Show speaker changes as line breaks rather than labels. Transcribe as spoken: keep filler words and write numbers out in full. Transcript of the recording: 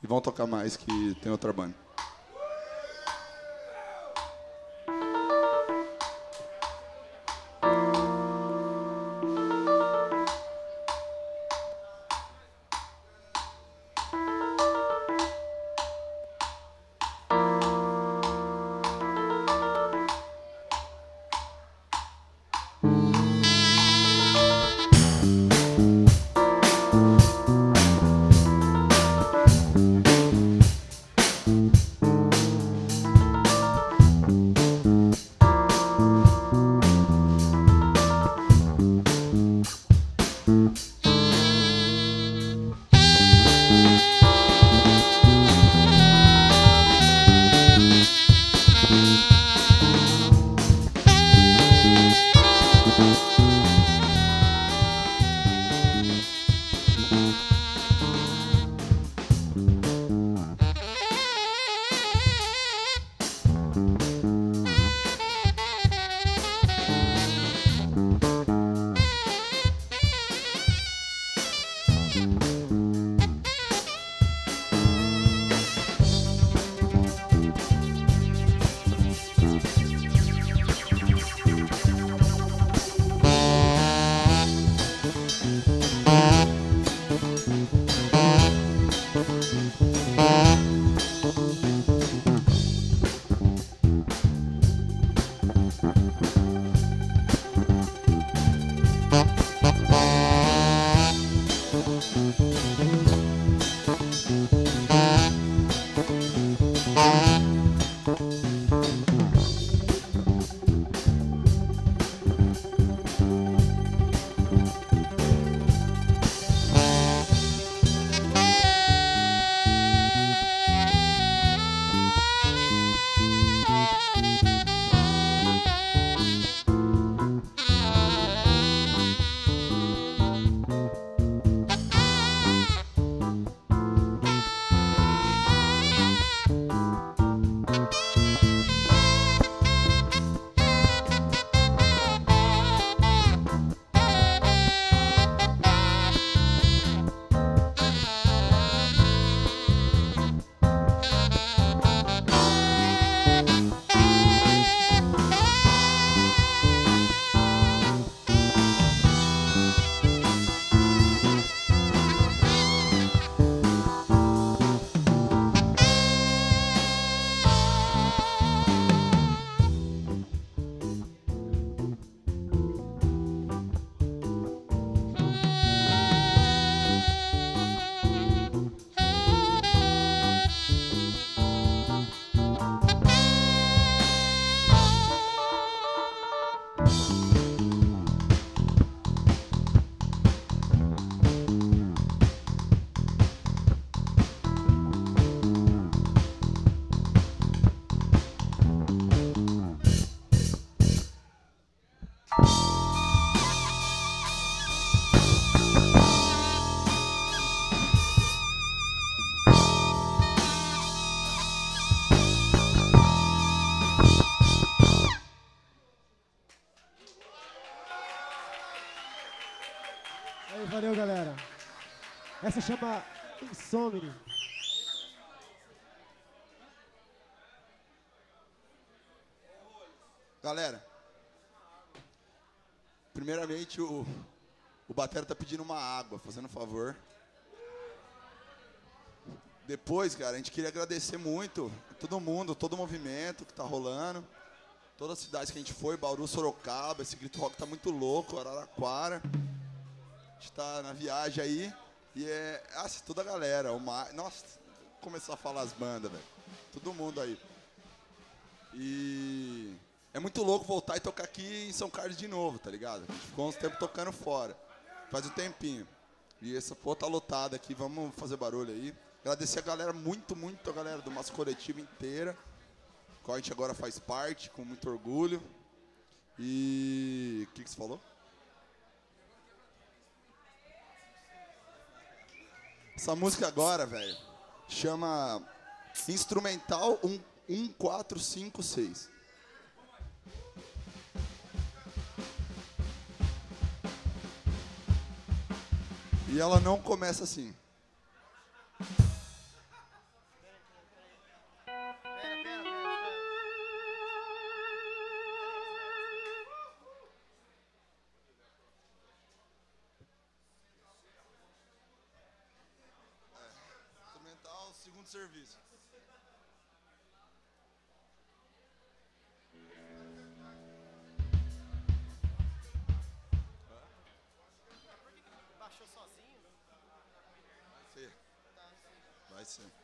E vão tocar mais, que tem outra banda.
Aí, valeu, galera. Essa chama Insomni.
Galera, primeiramente o, o batera tá pedindo uma água, fazendo um favor. Depois, cara, a gente queria agradecer muito a todo mundo, todo o movimento que tá rolando. Todas as cidades que a gente foi, Bauru, Sorocaba, esse grito rock tá muito louco, Araraquara. A gente tá na viagem aí. E é. Nossa, toda a galera. O Ma... Nossa, começar a falar as bandas, velho. Todo mundo aí. E é muito louco voltar e tocar aqui em São Carlos de novo, tá ligado? A gente ficou uns tempos tocando fora. Faz um tempinho. E essa pô tá lotada aqui, vamos fazer barulho aí. Agradecer a galera, muito, muito a galera do nosso coletivo inteira, qual a gente agora faz parte, com muito orgulho. E o que, que você falou? Essa música agora, velho, chama Instrumental um quatro cinco seis. E ela não começa assim. segundo serviço.
Baixou sozinho?
Vai ser. Vai ser.